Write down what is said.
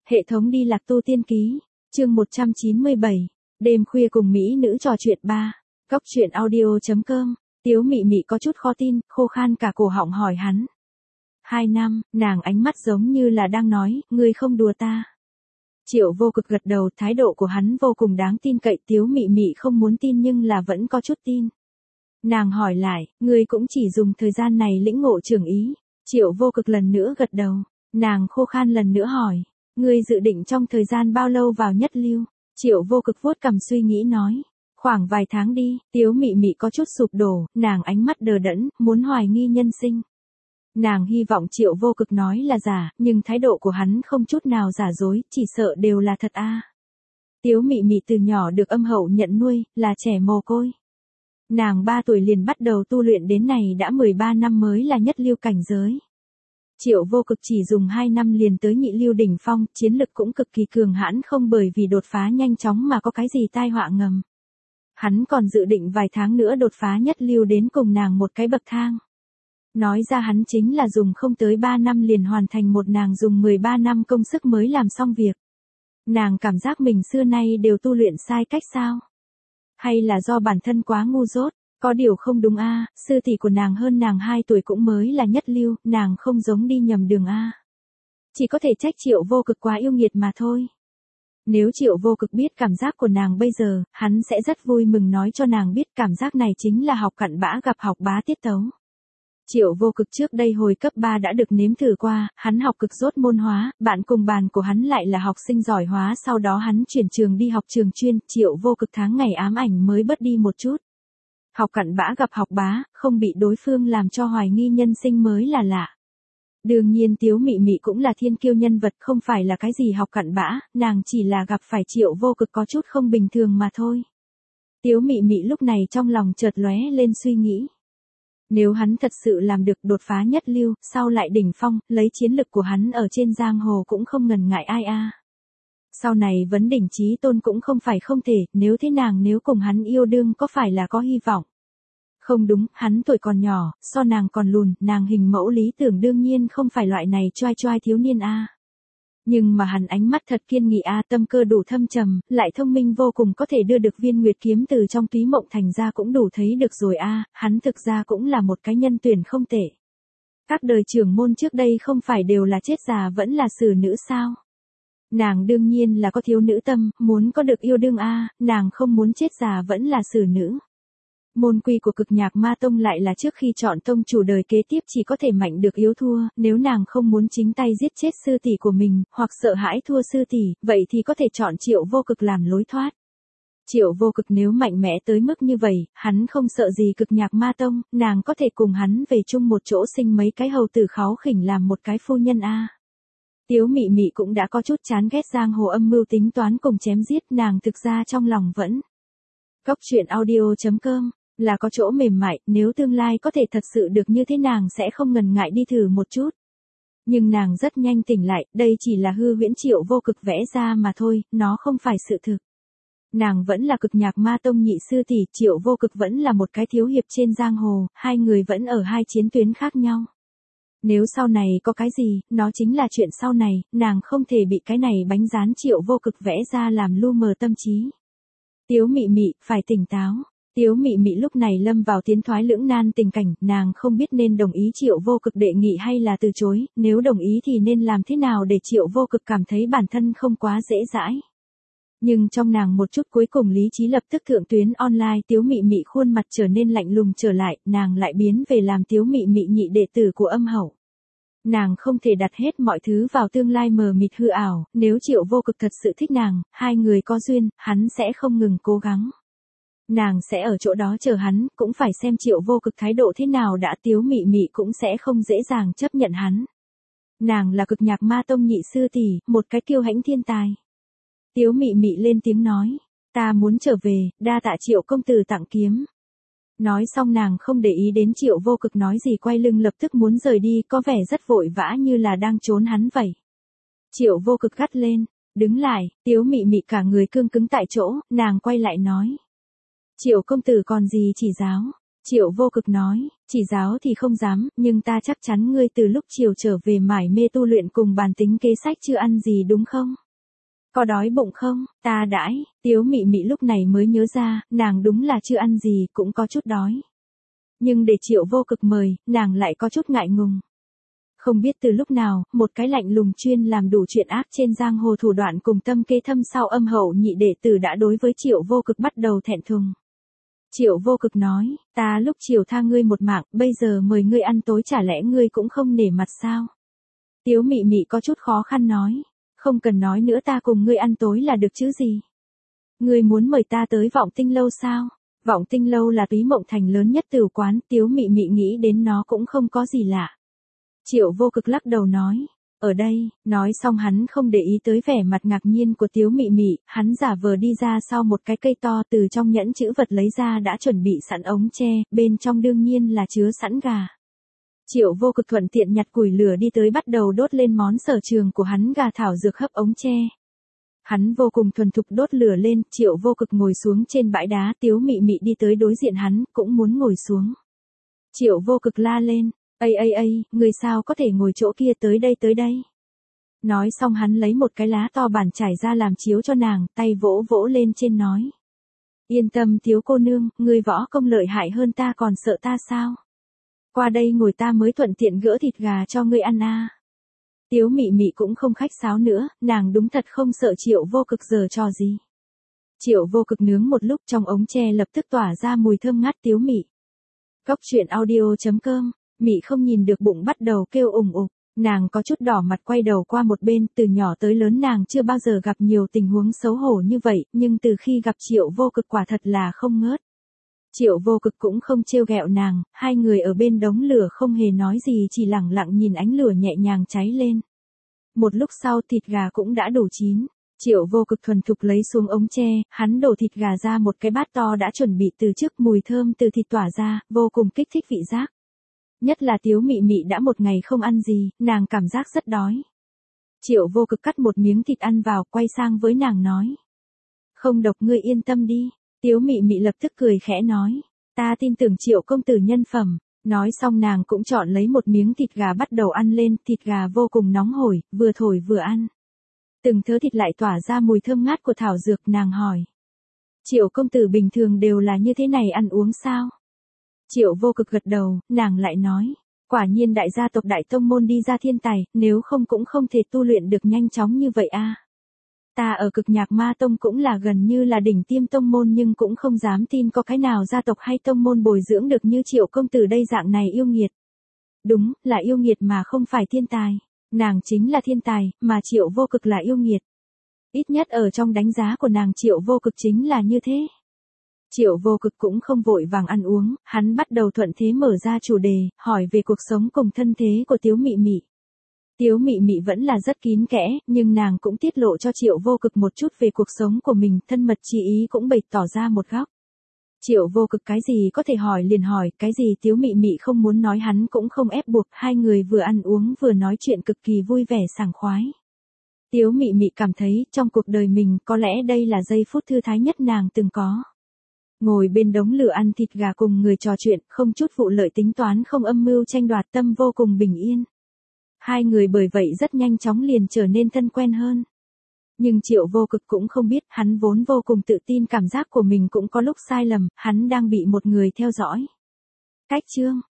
Hệ thống đi lạc tu tiên ký, chương 197, đêm khuya cùng mỹ nữ trò chuyện 3, góc chuyện audio.com, Tiếu Mị Mị có chút khó tin, khô khan cả cổ họng hỏi hắn. 2 năm, nàng ánh mắt giống như là đang nói, ngươi không đùa ta. Triệu Vô Cực gật đầu, thái độ của hắn vô cùng đáng tin cậy, Tiếu Mị Mị không muốn tin nhưng là vẫn có chút tin. Nàng hỏi lại, ngươi cũng chỉ dùng thời gian này lĩnh ngộ trưởng ý. Triệu Vô Cực lần nữa gật đầu, nàng khô khan lần nữa hỏi, ngươi dự định trong thời gian bao lâu vào nhất lưu? Triệu Vô Cực vuốt cằm suy nghĩ nói, khoảng vài tháng đi. Tiếu Mị Mị có chút sụp đổ, nàng ánh mắt đờ đẫn, muốn hoài nghi nhân sinh. Nàng hy vọng Triệu Vô Cực nói là giả, nhưng thái độ của hắn không chút nào giả dối, chỉ sợ đều là thật a. Tiếu Mị Mị từ nhỏ được âm hậu nhận nuôi, là trẻ mồ côi. Nàng 3 tuổi liền bắt đầu tu luyện đến này đã 13 năm mới là nhất lưu cảnh giới. Triệu Vô Cực chỉ dùng 2 năm liền tới nhị lưu đỉnh phong, chiến lực cũng cực kỳ cường hãn, không bởi vì đột phá nhanh chóng mà có cái gì tai họa ngầm. Hắn còn dự định vài tháng nữa đột phá nhất lưu đến cùng nàng một cái bậc thang. Nói ra hắn chính là dùng không tới 3 năm liền hoàn thành một nàng dùng 13 năm công sức mới làm xong việc. Nàng cảm giác mình xưa nay đều tu luyện sai cách sao? Hay là do bản thân quá ngu dốt? Có điều không đúng a, sư tỷ của nàng hơn nàng 2 tuổi cũng mới là nhất lưu, nàng không giống đi nhầm đường a. Chỉ có thể trách Triệu Vô Cực quá yêu nghiệt mà thôi. Nếu Triệu Vô Cực biết cảm giác của nàng bây giờ, hắn sẽ rất vui mừng nói cho nàng biết cảm giác này chính là học cặn bã gặp học bá tiết tấu. Triệu Vô Cực trước đây hồi cấp 3 đã được nếm thử qua, hắn học cực dốt môn hóa, bạn cùng bàn của hắn lại là học sinh giỏi hóa, sau đó hắn chuyển trường đi học trường chuyên, Triệu Vô Cực tháng ngày ám ảnh mới bớt đi một chút. Học cặn bã gặp học bá, không bị đối phương làm cho hoài nghi nhân sinh mới là lạ. Đương nhiên Tiếu Mị Mị cũng là thiên kiêu nhân vật, không phải là cái gì học cặn bã, nàng chỉ là gặp phải Triệu Vô Cực có chút không bình thường mà thôi. Tiếu Mị Mị lúc này trong lòng chợt lóe lên suy nghĩ. Nếu hắn thật sự làm được đột phá nhất lưu, sau lại đỉnh phong, lấy chiến lực của hắn ở trên giang hồ cũng không ngần ngại ai a. Sau này vấn đỉnh chí tôn cũng không phải không thể, nếu thế nàng nếu cùng hắn yêu đương có phải là có hy vọng? Không đúng, hắn tuổi còn nhỏ, so nàng còn lùn, nàng hình mẫu lý tưởng đương nhiên không phải loại này choai choai thiếu niên a. Nhưng mà hắn ánh mắt thật kiên nghị a, tâm cơ đủ thâm trầm, lại thông minh vô cùng, có thể đưa được viên nguyệt kiếm từ trong túy mộng thành ra cũng đủ thấy được rồi a, hắn thực ra cũng là một cái nhân tuyển không tệ. Các đời trưởng môn trước đây không phải đều là chết già vẫn là xử nữ sao? Nàng đương nhiên là có thiếu nữ tâm, muốn có được yêu đương a, nàng không muốn chết già vẫn là xử nữ. Môn quy của Cực Nhạc Ma Tông lại là trước khi chọn tông chủ đời kế tiếp chỉ có thể mạnh được yếu thua, nếu nàng không muốn chính tay giết chết sư tỷ của mình, hoặc sợ hãi thua sư tỷ, vậy thì có thể chọn Triệu Vô Cực làm lối thoát. Triệu Vô Cực nếu mạnh mẽ tới mức như vậy, hắn không sợ gì Cực Nhạc Ma Tông, nàng có thể cùng hắn về chung một chỗ sinh mấy cái hầu tử kháu khỉnh làm một cái phu nhân a. Tiếu Mị Mị cũng đã có chút chán ghét giang hồ âm mưu tính toán cùng chém giết, nàng thực ra trong lòng vẫn. Góc chuyện audio.com là có chỗ mềm mại, nếu tương lai có thể thật sự được như thế nàng sẽ không ngần ngại đi thử một chút. Nhưng nàng rất nhanh tỉnh lại, đây chỉ là hư huyễn Triệu Vô Cực vẽ ra mà thôi, nó không phải sự thực. Nàng vẫn là Cực Nhạc Ma Tông nhị sư tỷ, Triệu Vô Cực vẫn là một cái thiếu hiệp trên giang hồ, hai người vẫn ở hai chiến tuyến khác nhau. Nếu sau này có cái gì, nó chính là chuyện sau này, nàng không thể bị cái này bánh rán Triệu Vô Cực vẽ ra làm lu mờ tâm trí. Tiếu Mị Mị, phải tỉnh táo. Tiếu Mị Mị lúc này lâm vào tiến thoái lưỡng nan tình cảnh, nàng không biết nên đồng ý Triệu Vô Cực đề nghị hay là từ chối, nếu đồng ý thì nên làm thế nào để Triệu Vô Cực cảm thấy bản thân không quá dễ dãi. Nhưng trong nàng một chút cuối cùng lý trí lập tức thượng tuyến online, Tiếu Mị Mị khuôn mặt trở nên lạnh lùng trở lại, nàng lại biến về làm Tiếu Mị Mị nhị đệ tử của âm hậu. Nàng không thể đặt hết mọi thứ vào tương lai mờ mịt hư ảo, nếu Triệu Vô Cực thật sự thích nàng, hai người có duyên, hắn sẽ không ngừng cố gắng. Nàng sẽ ở chỗ đó chờ hắn, cũng phải xem Triệu Vô Cực thái độ thế nào đã, Tiếu Mị Mị cũng sẽ không dễ dàng chấp nhận hắn. Nàng là Cực Nhạc Ma Tông nhị sư tỷ, một cái kiêu hãnh thiên tài. Tiếu Mị Mị lên tiếng nói, ta muốn trở về, đa tạ Triệu công tử tặng kiếm. Nói xong nàng không để ý đến Triệu Vô Cực nói gì, quay lưng lập tức muốn rời đi, có vẻ rất vội vã như là đang trốn hắn vậy. Triệu Vô Cực gắt lên, đứng lại, Tiếu Mị Mị cả người cương cứng tại chỗ, nàng quay lại nói. Triệu công tử còn gì chỉ giáo? Triệu Vô Cực nói, chỉ giáo thì không dám, nhưng ta chắc chắn ngươi từ lúc chiều trở về mải mê tu luyện cùng bàn tính kế sách chưa ăn gì đúng không? Có đói bụng không? Ta đãi, Tiếu Mị Mị lúc này mới nhớ ra, nàng đúng là chưa ăn gì, cũng có chút đói. Nhưng để Triệu Vô Cực mời, nàng lại có chút ngại ngùng. Không biết từ lúc nào, một cái lạnh lùng chuyên làm đủ chuyện ác trên giang hồ thủ đoạn cùng tâm kế thâm sau âm hậu nhị đệ tử đã đối với Triệu Vô Cực bắt đầu thẹn thùng. Triệu Vô Cực nói, ta lúc chiều tha ngươi một mạng, bây giờ mời ngươi ăn tối chả lẽ ngươi cũng không nể mặt sao? Tiếu Mị Mị có chút khó khăn nói, không cần nói nữa, ta cùng ngươi ăn tối là được chứ gì? Ngươi muốn mời ta tới Vọng Tinh Lâu sao? Vọng Tinh Lâu là Túy Mộng Thành lớn nhất tửu quán, Tiếu Mị Mị nghĩ đến nó cũng không có gì lạ. Triệu Vô Cực lắc đầu nói, ở đây, nói xong hắn không để ý tới vẻ mặt ngạc nhiên của Tiếu Mị Mị, hắn giả vờ đi ra sau một cái cây to, từ trong nhẫn chữ vật lấy ra đã chuẩn bị sẵn ống tre, bên trong đương nhiên là chứa sẵn gà. Triệu Vô Cực thuận tiện nhặt củi lửa đi tới bắt đầu đốt lên món sở trường của hắn, gà thảo dược hấp ống tre. Hắn vô cùng thuần thục đốt lửa lên, Triệu Vô Cực ngồi xuống trên bãi đá, Tiếu Mị Mị đi tới đối diện hắn, cũng muốn ngồi xuống. Triệu Vô Cực la lên, ây, người sao có thể ngồi chỗ kia, tới đây. Nói xong hắn lấy một cái lá to bản trải ra làm chiếu cho nàng, tay vỗ vỗ lên trên nói. Yên tâm Tiếu cô nương, người võ công lợi hại hơn ta còn sợ ta sao? Qua đây ngồi, ta mới thuận tiện gỡ thịt gà cho ngươi ăn a. Tiếu Mị Mị cũng không khách sáo nữa, nàng đúng thật không sợ Triệu Vô Cực giở trò gì. Triệu Vô Cực nướng một lúc, trong ống tre lập tức tỏa ra mùi thơm ngát. Tiếu Mị. Cóc truyện audio.com. Mị không nhìn được bụng bắt đầu kêu ủng ục, nàng có chút đỏ mặt quay đầu qua một bên, từ nhỏ tới lớn nàng chưa bao giờ gặp nhiều tình huống xấu hổ như vậy, nhưng từ khi gặp Triệu Vô Cực quả thật là không ngớt. Triệu Vô Cực cũng không trêu ghẹo nàng, hai người ở bên đống lửa không hề nói gì, chỉ lẳng lặng nhìn ánh lửa nhẹ nhàng cháy lên. Một lúc sau thịt gà cũng đã đủ chín. Triệu Vô Cực thuần thục lấy xuống ống tre, hắn đổ thịt gà ra một cái bát to đã chuẩn bị từ trước, mùi thơm từ thịt tỏa ra, vô cùng kích thích vị giác. Nhất là Tiếu Mị Mị đã một ngày không ăn gì, nàng cảm giác rất đói. Triệu Vô Cực cắt một miếng thịt ăn vào, quay sang với nàng nói. Không độc, ngươi yên tâm đi. Tiếu Mị Mị lập tức cười khẽ nói. Ta tin tưởng Triệu công tử nhân phẩm. Nói xong nàng cũng chọn lấy một miếng thịt gà bắt đầu ăn lên, thịt gà vô cùng nóng hổi, vừa thổi vừa ăn. Từng thớ thịt lại tỏa ra mùi thơm ngát của thảo dược, nàng hỏi. Triệu công tử bình thường đều là như thế này ăn uống sao? Triệu Vô Cực gật đầu, nàng lại nói. Quả nhiên đại gia tộc đại tông môn đi ra thiên tài, nếu không cũng không thể tu luyện được nhanh chóng như vậy a. Ta ở Cực Nhạc Ma Tông cũng là gần như là đỉnh tiêm tông môn, nhưng cũng không dám tin có cái nào gia tộc hay tông môn bồi dưỡng được như Triệu công tử đây, dạng này yêu nghiệt. Đúng, là yêu nghiệt mà không phải thiên tài. Nàng chính là thiên tài, mà Triệu Vô Cực là yêu nghiệt. Ít nhất ở trong đánh giá của nàng, Triệu Vô Cực chính là như thế. Triệu Vô Cực cũng không vội vàng ăn uống, hắn bắt đầu thuận thế mở ra chủ đề, hỏi về cuộc sống cùng thân thế của Tiếu Mị Mị. Tiếu Mị Mị vẫn là rất kín kẽ, nhưng nàng cũng tiết lộ cho Triệu Vô Cực một chút về cuộc sống của mình, thân mật chi ý cũng bày tỏ ra một góc. Triệu Vô Cực cái gì có thể hỏi liền hỏi, cái gì Tiếu Mị Mị không muốn nói hắn cũng không ép buộc, hai người vừa ăn uống vừa nói chuyện cực kỳ vui vẻ sảng khoái. Tiếu Mị Mị cảm thấy trong cuộc đời mình có lẽ đây là giây phút thư thái nhất nàng từng có. Ngồi bên đống lửa ăn thịt gà cùng người trò chuyện, không chút vụ lợi tính toán, không âm mưu tranh đoạt, tâm vô cùng bình yên. Hai người bởi vậy rất nhanh chóng liền trở nên thân quen hơn. Nhưng Triệu Vô Cực cũng không biết, hắn vốn vô cùng tự tin, cảm giác của mình cũng có lúc sai lầm, hắn đang bị một người theo dõi. Cách chương